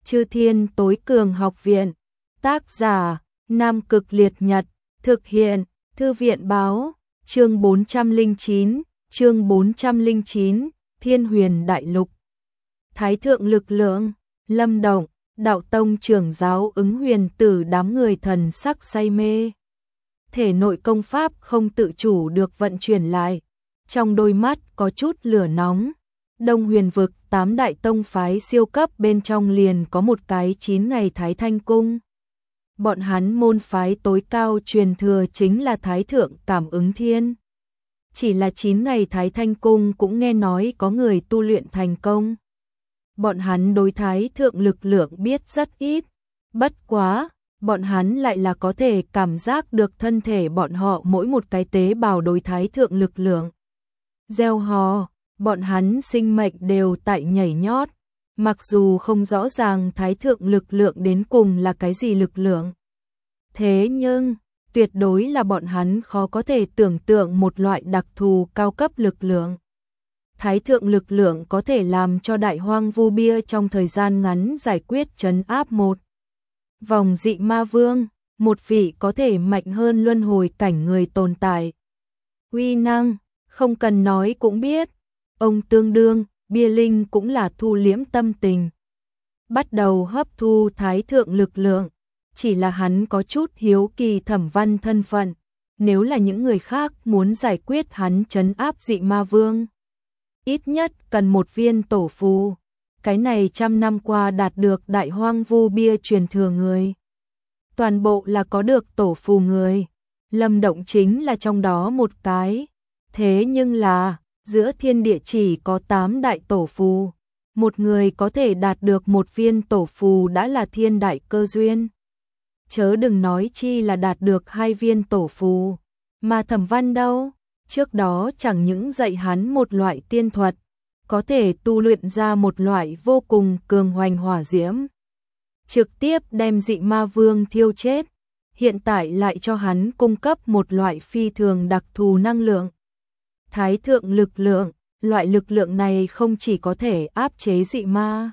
Chư Thiên Tối Cường Học Viện. Tác giả: Nam Cực Liệt Nhật. Thực hiện: Thư viện báo. Chương 409, chương 409, Thiên Huyền Đại Lục. Thái thượng lực lượng, Lâm Động, đạo tông trưởng giáo Ứng Huyền Tử đám người thần sắc say mê. Thể nội công pháp không tự chủ được vận chuyển lại, trong đôi mắt có chút lửa nóng. Đông Huyền vực 8 đại tông phái siêu cấp bên trong liền có một cái 9 ngày Thái Thanh Cung. Bọn hắn môn phái tối cao truyền thừa chính là Thái Thượng Cảm Ứng Thiên. Chỉ là 9 ngày Thái Thanh Cung cũng nghe nói có người tu luyện thành công. Bọn hắn đối Thái Thượng lực lượng biết rất ít. Bất quá, bọn hắn lại là có thể cảm giác được thân thể bọn họ mỗi một cái tế bào đối Thái Thượng lực lượng. Gieo hò, bọn hắn sinh mệnh đều tại nhảy nhót. Mặc dù không rõ ràng Thái Thượng lực lượng đến cùng là cái gì lực lượng. Thế nhưng, tuyệt đối là bọn hắn khó có thể tưởng tượng một loại đặc thù cao cấp lực lượng. Thái Thượng lực lượng có thể làm cho Đại Hoang Vu Bia trong thời gian ngắn giải quyết trấn áp một vòng dị ma vương, một vị có thể mạnh hơn luân hồi cảnh người tồn tại. Uy năng, không cần nói cũng biết, ông tương đương, Bia Linh cũng là thu liễm tâm tình. Bắt đầu hấp thu Thái Thượng lực lượng, chỉ là hắn có chút hiếu kỳ Thẩm Văn thân phận, nếu là những người khác muốn giải quyết hắn trấn áp dị ma vương. Ít nhất cần một viên tổ phù, cái này trăm năm qua đạt được Đại Hoang Vu Bia truyền thừa người. Toàn bộ là có được tổ phù người, Lâm Động chính là trong đó một cái. Thế nhưng là, giữa thiên địa chỉ có 8 đại tổ phù, một người có thể đạt được một viên tổ phù đã là thiên đại cơ duyên. Chớ đừng nói chi là đạt được 2 viên tổ phù, mà Thẩm Văn đâu, trước đó chẳng những dạy hắn một loại tiên thuật, có thể tu luyện ra một loại vô cùng cường hoành hỏa diễm, trực tiếp đem dị ma vương thiêu chết, hiện tại lại cho hắn cung cấp một loại phi thường đặc thù năng lượng. Thái Thượng lực lượng, loại lực lượng này không chỉ có thể áp chế dị ma,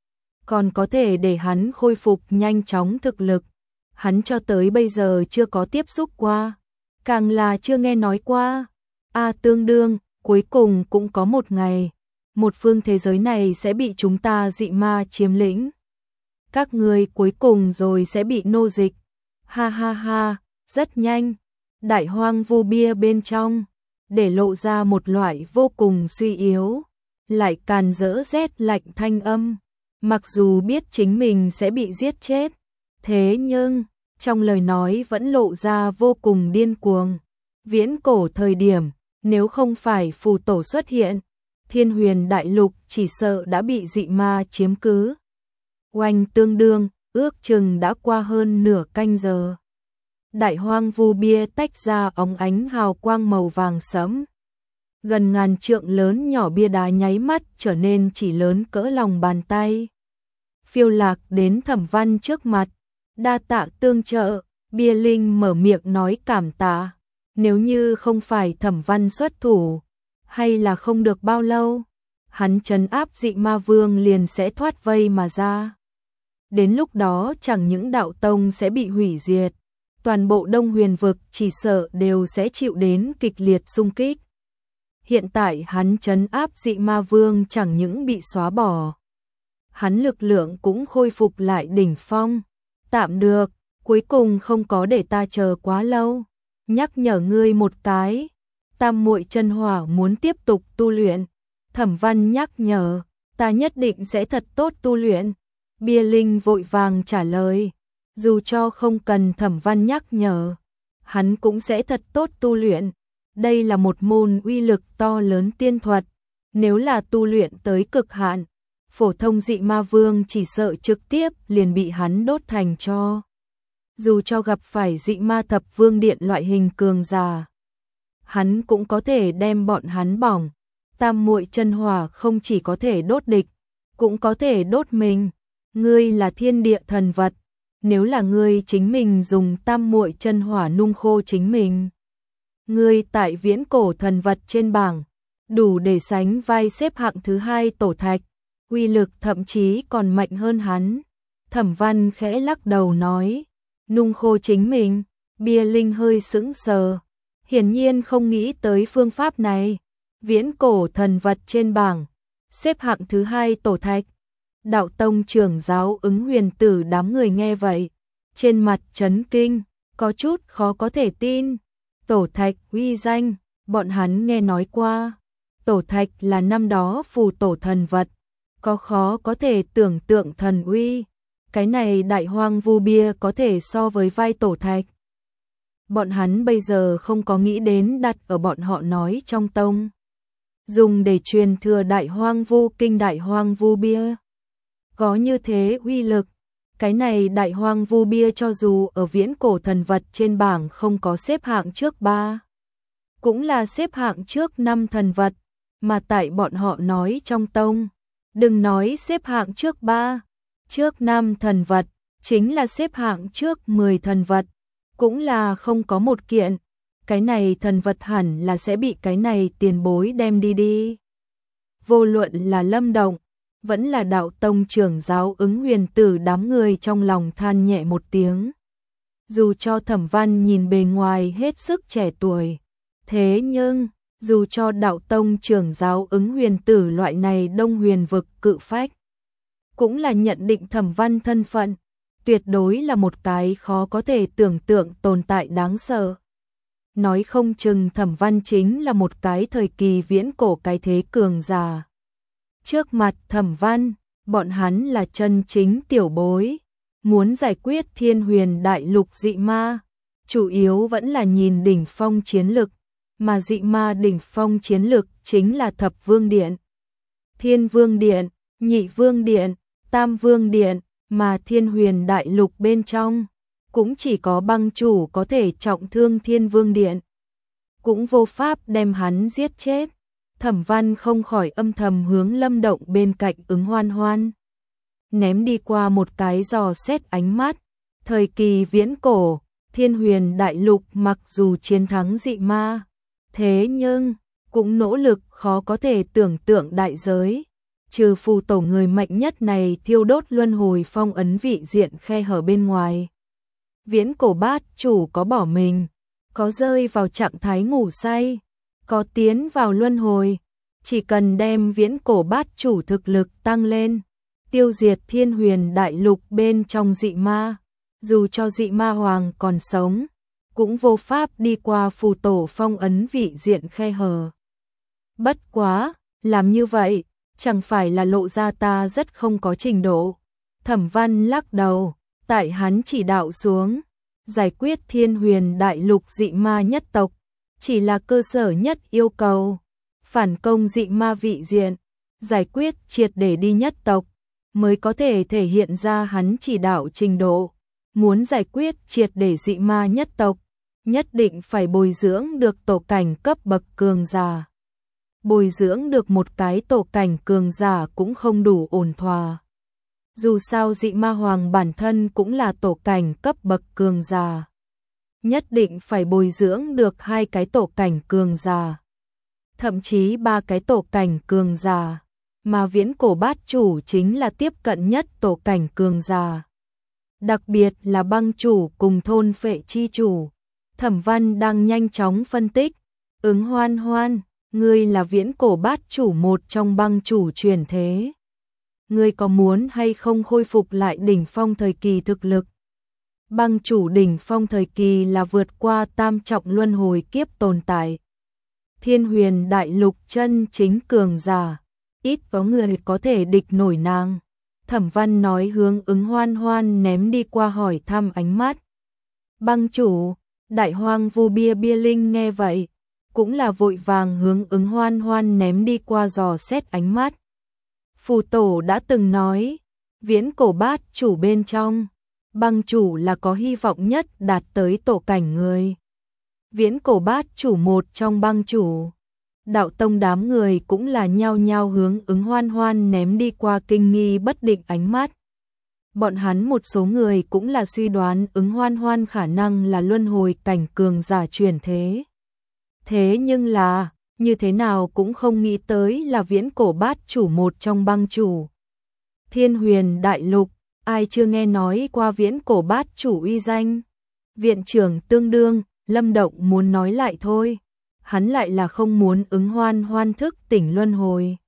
còn có thể để hắn khôi phục nhanh chóng thực lực. Hắn cho tới bây giờ chưa có tiếp xúc qua, càng là chưa nghe nói qua. Tương đương, cuối cùng cũng có một ngày, một phương thế giới này sẽ bị chúng ta dị ma chiếm lĩnh. Các người cuối cùng rồi sẽ bị nô dịch. Ha ha ha, rất nhanh, Đại Hoang Vu Bia bên trong để lộ ra một loại vô cùng suy yếu, lại càn rỡ rét lạnh thanh âm. Mặc dù biết chính mình sẽ bị giết chết, thế nhưng trong lời nói vẫn lộ ra vô cùng điên cuồng. Viễn cổ thời điểm, nếu không phải phù tổ xuất hiện, Thiên Huyền Đại Lục chỉ sợ đã bị dị ma chiếm cứ. Oanh tương đương, ước chừng đã qua hơn nửa canh giờ. Đại Hoang Vu Bia tách ra óng ánh hào quang màu vàng sẫm. Gần ngàn trượng lớn nhỏ bia đá nháy mắt trở nên chỉ lớn cỡ lòng bàn tay. Phiêu lạc đến Thẩm Văn trước mặt, đa tạ tương trợ. Bia Linh mở miệng nói cảm tạ. Nếu như không phải Thẩm Văn xuất thủ, hay là không được bao lâu, hắn trấn áp dị ma vương liền sẽ thoát vây mà ra. Đến lúc đó chẳng những đạo tông sẽ bị hủy diệt, toàn bộ Đông Huyền vực chỉ sợ đều sẽ chịu đến kịch liệt xung kích. Hiện tại hắn trấn áp dị ma vương chẳng những bị xóa bỏ, hắn lực lượng cũng khôi phục lại đỉnh phong. Tạm được, cuối cùng không có để ta chờ quá lâu. Nhắc nhở ngươi một cái, Tam Muội Chân Hỏa muốn tiếp tục tu luyện. Thẩm Văn nhắc nhở, ta nhất định sẽ thật tốt tu luyện. Bia Linh vội vàng trả lời, dù cho không cần Thẩm Văn nhắc nhở, hắn cũng sẽ thật tốt tu luyện. Đây là một môn uy lực to lớn tiên thuật, nếu là tu luyện tới cực hạn, phổ thông dị ma vương chỉ sợ trực tiếp liền bị hắn đốt thành tro. Dù cho gặp phải dị ma thập vương điện loại hình cường giả, hắn cũng có thể đem bọn hắn bỏng. Tam Muội Chân Hỏa không chỉ có thể đốt địch, cũng có thể đốt mình. Ngươi là thiên địa thần vật, nếu là ngươi chính mình dùng Tam Muội Chân Hỏa nung khô chính mình, ngươi tại viễn cổ thần vật trên bảng, đủ để sánh vai xếp hạng thứ 2 tổ thạch, uy lực thậm chí còn mạnh hơn hắn. Thẩm Văn khẽ lắc đầu nói, nung khô chính mình. Bia Linh hơi sững sờ, hiển nhiên không nghĩ tới phương pháp này. Viễn cổ thần vật trên bảng, xếp hạng thứ 2 Tổ Thạch. Đạo tông trưởng giáo Ứng Huyền Tử đám người nghe vậy, trên mặt chấn kinh, có chút khó có thể tin. Tổ Thạch uy danh, bọn hắn nghe nói qua. Tổ Thạch là năm đó phù tổ thần vật, có khó có thể tưởng tượng thần uy. Cái này Đại Hoang Vu bia có thể so với vai Tổ Thạch. Bọn hắn bây giờ không có nghĩ đến đặt ở bọn họ nói trong tông, dùng để truyền thừa Đại Hoang Vu kinh Đại Hoang Vu bia. Có như thế uy lực, cái này Đại Hoang Vu bia cho dù ở viễn cổ thần vật trên bảng không có xếp hạng trước 3, cũng là xếp hạng trước 5 thần vật, mà tại bọn họ nói trong tông, đừng nói xếp hạng trước 3, trước 5 thần vật, chính là xếp hạng trước 10 thần vật, cũng là không có một kiện. Cái này thần vật hẳn là sẽ bị cái này tiền bối đem đi. Vô luận là Lâm Động, vẫn là đạo tông trưởng giáo Ứng Huyền Tử đám người trong lòng than nhẹ một tiếng. Dù cho Thẩm Văn nhìn bề ngoài hết sức trẻ tuổi, thế nhưng, dù cho đạo tông trưởng giáo Ứng Huyền Tử loại này Đông Huyền vực cự phách, cũng là nhận định Thẩm Văn thân phận, tuyệt đối là một cái khó có thể tưởng tượng tồn tại đáng sợ. Nói không chừng Thẩm Văn chính là một cái thời kỳ viễn cổ cái thế cường giả. Trước mặt Thẩm Văn, bọn hắn là chân chính tiểu bối, muốn giải quyết Thiên Huyền Đại Lục dị ma, chủ yếu vẫn là nhìn đỉnh phong chiến lực, mà dị ma đỉnh phong chiến lực chính là Thập Vương Điện, Thiên Vương Điện, Nhị Vương Điện, Tam Vương Điện, mà Thiên Huyền Đại Lục bên trong, cũng chỉ có băng chủ có thể trọng thương Thiên Vương Điện, cũng vô pháp đem hắn giết chết. Thẩm Văn không khỏi âm thầm hướng Lâm Động bên cạnh Ứng Hoan Hoan ném đi qua một cái dò xét ánh mắt. Thời kỳ viễn cổ, Thiên Huyền Đại Lục mặc dù chiến thắng dị ma, thế nhưng cũng nỗ lực khó có thể tưởng tượng đại giới, trừ phù tổ người mạnh nhất này thiêu đốt luân hồi phong ấn vị diện khe hở bên ngoài. Viễn cổ bát chủ có bỏ mình, có rơi vào trạng thái ngủ say, có tiến vào luân hồi, chỉ cần đem viễn cổ bát chủ thực lực tăng lên, tiêu diệt Thiên Huyền Đại Lục bên trong dị ma, dù cho dị ma hoàng còn sống, cũng vô pháp đi qua phù tổ phong ấn vị diện khe hở. Bất quá, làm như vậy, chẳng phải là lộ ra ta rất không có trình độ. Thẩm Văn lắc đầu, tại hắn chỉ đạo xuống, giải quyết Thiên Huyền Đại Lục dị ma nhất tộc, chỉ là cơ sở nhất yêu cầu. Phản công dị ma vị diện, giải quyết triệt để đi nhất tộc, mới có thể thể hiện ra hắn chỉ đạo trình độ. Muốn giải quyết triệt để dị ma nhất tộc, nhất định phải bồi dưỡng được tổ cảnh cấp bậc cường giả. Bồi dưỡng được một cái tổ cảnh cường giả cũng không đủ ổn thỏa. Dù sao dị ma hoàng bản thân cũng là tổ cảnh cấp bậc cường giả. Nhất định phải bồi dưỡng được 2 cái tổ cảnh cường giả, thậm chí 3 cái tổ cảnh cường giả, mà viễn cổ bát chủ chính là tiếp cận nhất tổ cảnh cường giả. Đặc biệt là băng chủ cùng thôn phệ chi chủ. Thẩm Văn đang nhanh chóng phân tích. Ứng Hoan Hoan, ngươi là viễn cổ bát chủ một trong băng chủ truyền thế. Ngươi có muốn hay không khôi phục lại đỉnh phong thời kỳ thực lực? Băng chủ đỉnh phong thời kỳ là vượt qua tam trọng luân hồi kiếp tồn tại. Thiên Huyền Đại Lục chân chính cường giả, ít có người có thể địch nổi nàng. Thẩm Văn nói hướng Ứng Hoan Hoan ném đi qua hỏi thăm ánh mắt. Băng chủ, Đại Hoang Vu bia Bia Linh nghe vậy, cũng là vội vàng hướng Ứng Hoan Hoan ném đi qua dò xét ánh mắt. Phù tổ đã từng nói, viễn cổ bát chủ bên trong, băng chủ là có hy vọng nhất đạt tới tổ cảnh người. Viễn cổ bát chủ một trong băng chủ. Đạo tông đám người cũng là nhao nhao hướng Ứng Hoan Hoan ném đi qua kinh nghi bất định ánh mắt. Bọn hắn một số người cũng là suy đoán Ứng Hoan Hoan khả năng là luân hồi cảnh cường giả chuyển thế. Thế nhưng là, như thế nào cũng không nghĩ tới là viễn cổ bát chủ một trong băng chủ. Thiên Huyền Đại Lục, ai chưa nghe nói qua viễn cổ bát chủ uy danh. Viện trưởng tương đương, Lâm Động muốn nói lại thôi. Hắn lại là không muốn ứng hoan hoan thức tỉnh luân hồi.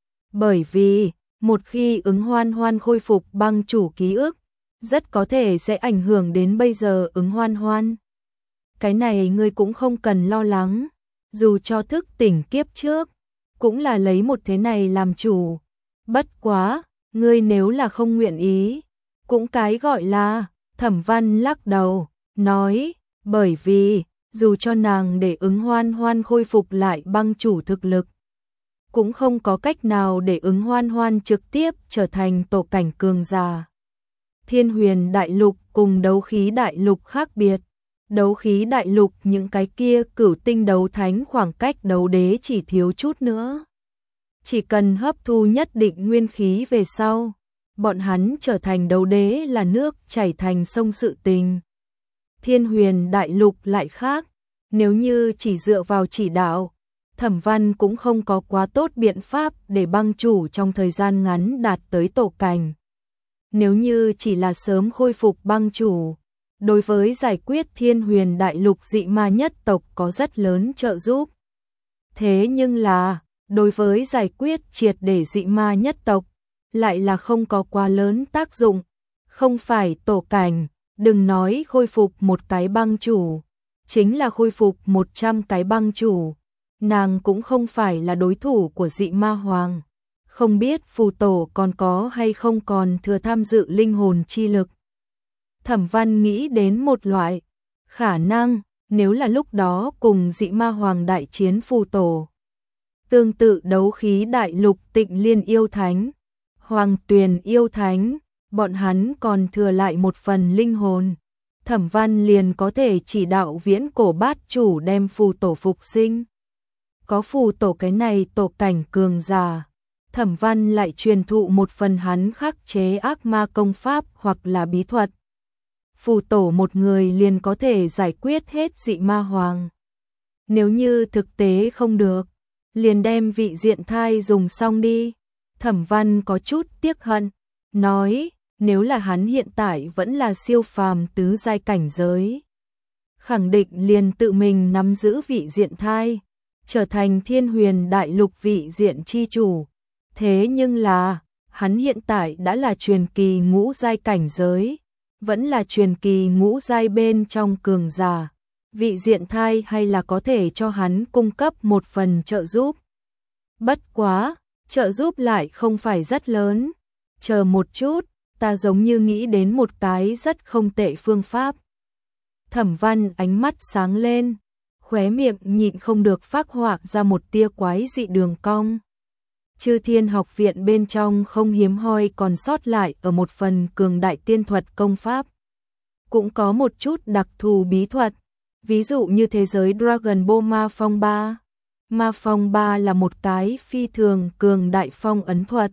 Bởi vì, một khi ứng hoan hoan khôi phục băng chủ ký ức, rất có thể sẽ ảnh hưởng đến bây giờ ứng hoan hoan. Cái này ngươi cũng không cần lo lắng, dù cho thức tỉnh kiếp trước, cũng là lấy một thế này làm chủ. Bất quá, ngươi nếu là không nguyện ý, cũng cái gọi là, Thẩm Văn lắc đầu, nói, bởi vì, dù cho nàng để ứng hoan hoan khôi phục lại băng chủ thực lực, cũng không có cách nào để ứng hoan hoan trực tiếp trở thành tổ cảnh cường giả. Thiên Huyền Đại Lục cùng Đấu Khí Đại Lục khác biệt. Đấu Khí Đại Lục những cái kia cửu tinh đấu thánh khoảng cách đấu đế chỉ thiếu chút nữa. Chỉ cần hấp thu nhất định nguyên khí về sau, bọn hắn trở thành đấu đế là nước chảy thành sông sự tình. Thiên Huyền Đại Lục lại khác, nếu như chỉ dựa vào chỉ đạo, Thẩm Văn cũng không có quá tốt biện pháp để băng chủ trong thời gian ngắn đạt tới tổ cảnh. Nếu như chỉ là sớm khôi phục băng chủ, đối với giải quyết Thiên Huyền Đại Lục dị ma nhất tộc có rất lớn trợ giúp. Thế nhưng là, đối với giải quyết triệt để dị ma nhất tộc, lại là không có quá lớn tác dụng. Không phải tổ cảnh, đừng nói khôi phục một cái băng chủ, chính là khôi phục 100 cái băng chủ, nàng cũng không phải là đối thủ của dị ma hoàng. Không biết phù tổ còn có hay không còn thừa tham dự linh hồn chi lực. Thẩm Văn nghĩ đến một loại khả năng, nếu là lúc đó cùng dị ma hoàng đại chiến phù tổ. Tương tự Đấu Khí Đại Lục Tịnh Liên yêu thánh, Hoàng Tuyền yêu thánh, bọn hắn còn thừa lại một phần linh hồn. Thẩm Văn liền có thể chỉ đạo viễn cổ bát chủ đem phù tổ phục sinh. Có phù tổ cái này tổ cảnh cường giả, Thẩm Văn lại truyền thụ một phần hắn khắc chế ác ma công pháp hoặc là bí thuật. Phù tổ một người liền có thể giải quyết hết dị ma hoàng. Nếu như thực tế không được, liền đem vị diện thai dùng xong đi. Thẩm Văn có chút tiếc hận, nói, nếu là hắn hiện tại vẫn là siêu phàm tứ giai cảnh giới, khẳng định liền tự mình nắm giữ vị diện thai, trở thành Thiên Huyền Đại Lục vị diện chi chủ. Thế nhưng là, hắn hiện tại đã là truyền kỳ ngũ giai cảnh giới, vẫn là truyền kỳ ngũ giai bên trong cường giả. Vị diện thai hay là có thể cho hắn cung cấp một phần trợ giúp. Bất quá, trợ giúp lại không phải rất lớn. Chờ một chút, ta giống như nghĩ đến một cái rất không tệ phương pháp. Thẩm Văn ánh mắt sáng lên, khóe miệng nhịn không được phác họa ra một tia quái dị đường cong. Chư Thiên Học Viện bên trong không hiếm hoi còn sót lại ở một phần cường đại tiên thuật công pháp. Cũng có một chút đặc thù bí thuật, ví dụ như thế giới Dragon Ball Ma Phong 3. Ma Phong 3 là một cái phi thường cường đại phong ấn thuật.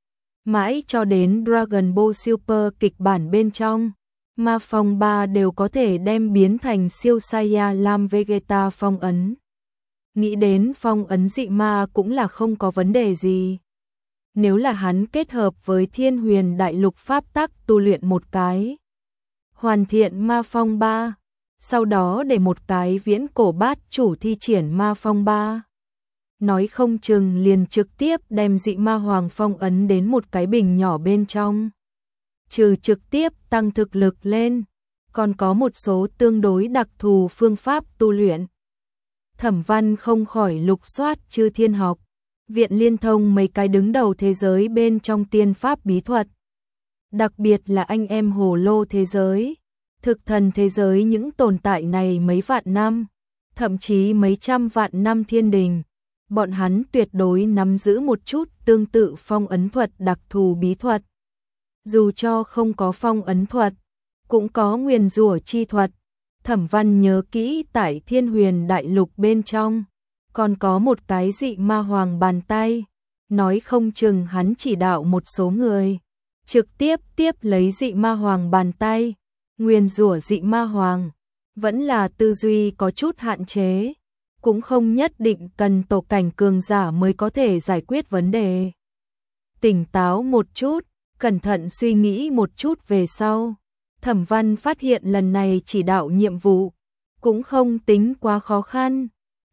Mãi cho đến Dragon Ball Super kịch bản bên trong, Ma Phong 3 đều có thể đem biến thành siêu Saiya Lam Vegeta phong ấn. Nghĩ đến phong ấn dị ma cũng là không có vấn đề gì. Nếu là hắn kết hợp với Thiên Huyền Đại Lục pháp tắc tu luyện một cái, hoàn thiện Ma Phong 3, sau đó để một cái viễn cổ bát chủ thi triển Ma Phong 3. Nói không chừng liền trực tiếp đem dị ma hoàng phong ấn đến một cái bình nhỏ bên trong. Trừ trực tiếp tăng thực lực lên, còn có một số tương đối đặc thù phương pháp tu luyện. Thẩm Văn không khỏi lục soát Chư Thiên Học Viện liên thông mấy cái đứng đầu thế giới bên trong tiên pháp bí thuật. Đặc biệt là anh em hồ lô thế giới, thực thần thế giới, những tồn tại này mấy vạn năm, thậm chí mấy trăm vạn năm thiên đình. Bọn hắn tuyệt đối nắm giữ một chút tương tự phong ấn thuật đặc thù bí thuật. Dù cho không có phong ấn thuật, cũng có nguyền rủa chi thuật. Thẩm Văn nhớ kỹ tại Thiên Huyền Đại Lục bên trong, còn có một cái dị ma hoàng bàn tay. Nói không chừng hắn chỉ đạo một số người, trực tiếp lấy dị ma hoàng bàn tay, nguyền rủa dị ma hoàng. Vẫn là tư duy có chút hạn chế, cũng không nhất định cần tổ cảnh cường giả mới có thể giải quyết vấn đề. Tỉnh táo một chút, Cẩn thận suy nghĩ một chút về sau, Thẩm Văn phát hiện lần này chỉ đạo nhiệm vụ cũng không tính quá khó khăn.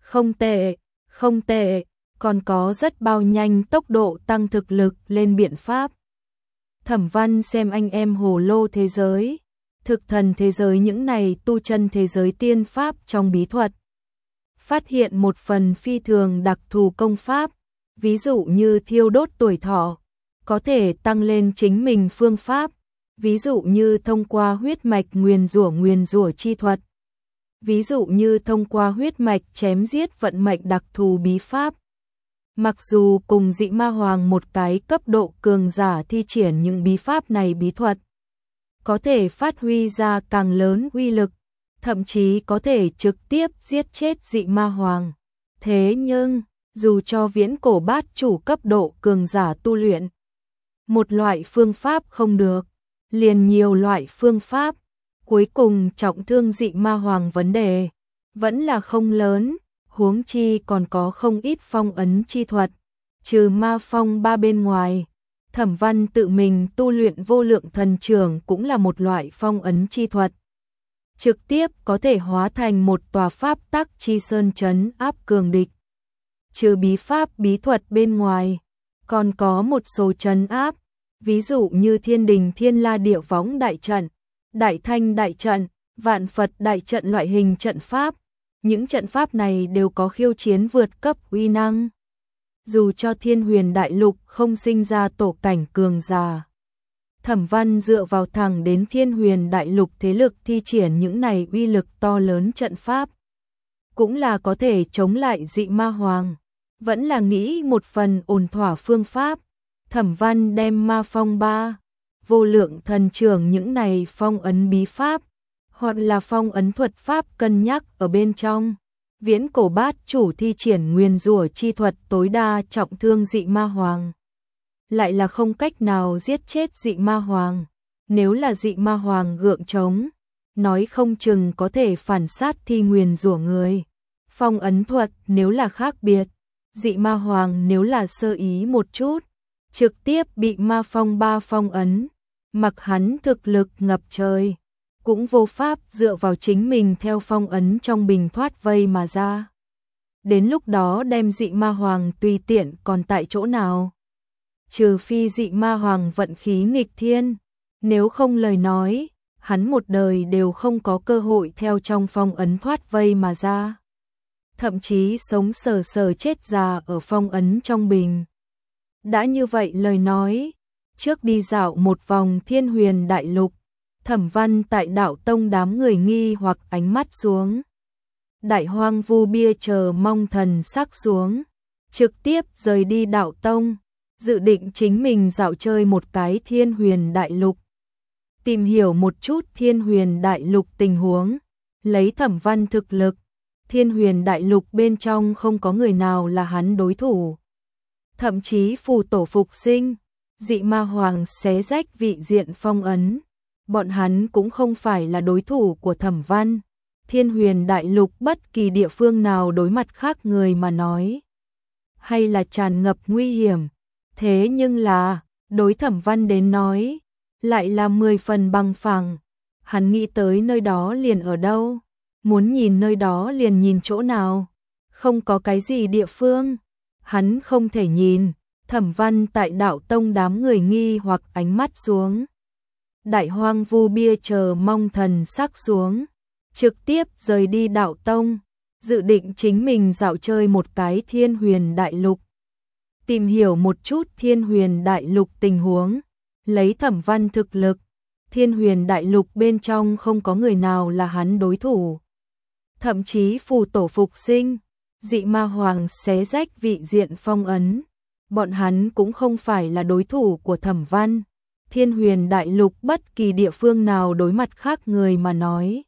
Không tệ, còn có rất bao nhanh tốc độ tăng thực lực lên biện pháp. Thẩm Văn xem anh em hồ lô thế giới, thực thần thế giới những này tu chân thế giới tiên pháp trong bí thuật. Phát hiện một phần phi thường đặc thù công pháp, ví dụ như thiêu đốt tuổi thọ, có thể tăng lên chính mình phương pháp, ví dụ như thông qua huyết mạch nguyền rủa chi thuật, ví dụ như thông qua huyết mạch chém giết vận mệnh đặc thù bí pháp. Mặc dù cùng dị ma hoàng một cái cấp độ cường giả thi triển những bí pháp này bí thuật, có thể phát huy ra càng lớn uy lực, thậm chí có thể trực tiếp giết chết dị ma hoàng. Thế nhưng, dù cho viễn cổ bát chủ cấp độ cường giả tu luyện, một loại phương pháp không được, liền nhiều loại phương pháp, cuối cùng trọng thương dị ma hoàng vấn đề vẫn là không lớn, huống chi còn có không ít phong ấn chi thuật, trừ ma phong ba bên ngoài. Thẩm Văn tự mình tu luyện vô lượng thần trưởng cũng là một loại phong ấn chi thuật, trực tiếp có thể hóa thành một tòa pháp tắc chi sơn trấn áp cường địch. Trừ bí pháp bí thuật bên ngoài, còn có một số trấn áp, ví dụ như Thiên Đình Thiên La Địa Võng đại trận, Đại Thanh đại trận, Vạn Phật đại trận loại hình trận pháp. Những trận pháp này đều có khiêu chiến vượt cấp uy năng. Dù cho Thiên Huyền đại lục không sinh ra tổ cảnh cường giả, Thẩm Văn dựa vào thẳng đến Thiên Huyền đại lục thế lực thi triển những này uy lực to lớn trận pháp, cũng là có thể chống lại dị ma hoàng. Vẫn là nghĩ một phần ổn thỏa phương pháp. Thẩm Văn đem ma phong ba, vô lượng thần trưởng những này phong ấn bí pháp, hoặc là phong ấn thuật pháp cân nhắc ở bên trong. Viễn cổ bát chủ thi triển nguyền rủa chi thuật tối đa trọng thương dị ma hoàng, lại là không cách nào giết chết dị ma hoàng. Nếu là dị ma hoàng gượng chống, nói không chừng có thể phản sát thi nguyền rủa người. Phong ấn thuật nếu là khác biệt, dị ma hoàng nếu là sơ ý một chút, trực tiếp bị ma phong ba phong ấn, mặc hắn thực lực ngập trời, cũng vô pháp dựa vào chính mình theo phong ấn trong bình thoát vây mà ra. Đến lúc đó đem dị ma hoàng tùy tiện còn tại chỗ nào. Trừ phi dị ma hoàng vận khí nghịch thiên, nếu không lời nói, hắn một đời đều không có cơ hội theo trong phong ấn thoát vây mà ra. Thậm chí sống sờ sờ chết già ở phong ấn trong bình. Đã như vậy lời nói, trước đi dạo một vòng Thiên Huyền đại lục, Thẩm Văn tại đạo tông đám người nghi hoặc ánh mắt xuống. Đại hoang vu bia chờ mong thần sắc xuống, trực tiếp rời đi đạo tông, dự định chính mình dạo chơi một cái Thiên Huyền đại lục. Tìm hiểu một chút Thiên Huyền đại lục tình huống, lấy Thẩm Văn thực lực, Thiên Huyền đại lục bên trong không có người nào là hắn đối thủ. Thậm chí phù tổ phục sinh, dị ma hoàng xé rách vị diện phong ấn, bọn hắn cũng không phải là đối thủ của Thẩm Văn. Thiên Huyền đại lục bất kỳ địa phương nào đối mặt khác người mà nói, hay là tràn ngập nguy hiểm. Thế nhưng là, đối Thẩm Văn đến nói, lại là 10 phần bằng phẳng. Hắn nghĩ tới nơi đó liền ở đâu, muốn nhìn nơi đó liền nhìn chỗ nào, không có cái gì địa phương hắn không thể nhìn. Thẩm Văn tại đạo tông đám người nghi hoặc ánh mắt xuống, đại hoang vu bia chờ mong thần sắc xuống, trực tiếp rời đi đạo tông, dự định chính mình dạo chơi một cái Thiên Huyền đại lục, tìm hiểu một chút Thiên Huyền đại lục tình huống. Lấy Thẩm Văn thực lực, Thiên Huyền đại lục bên trong không có người nào là hắn đối thủ. Thậm chí phù tổ phục sinh, dị ma hoàng xé rách vị diện phong ấn, bọn hắn cũng không phải là đối thủ của Thẩm Văn. Thiên Huyền đại lục bất kỳ địa phương nào đối mặt khác người mà nói,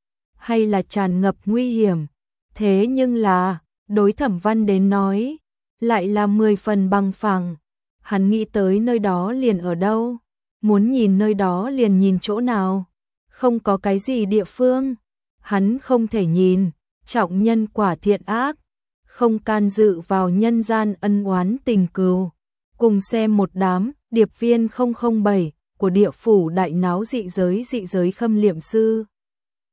hay là tràn ngập nguy hiểm. Thế nhưng là, đối Thẩm Văn đến nói, lại là 10 phần bằng phẳng. Hắn nghĩ tới nơi đó liền ở đâu, muốn nhìn nơi đó liền nhìn chỗ nào, không có cái gì địa phương hắn không thể nhìn. Trọng nhân quả thiện ác, không can dự vào nhân gian ân oán tình cừu, cùng xem một đám điệp viên 007 của địa phủ đại náo dị giới khâm liệm sư.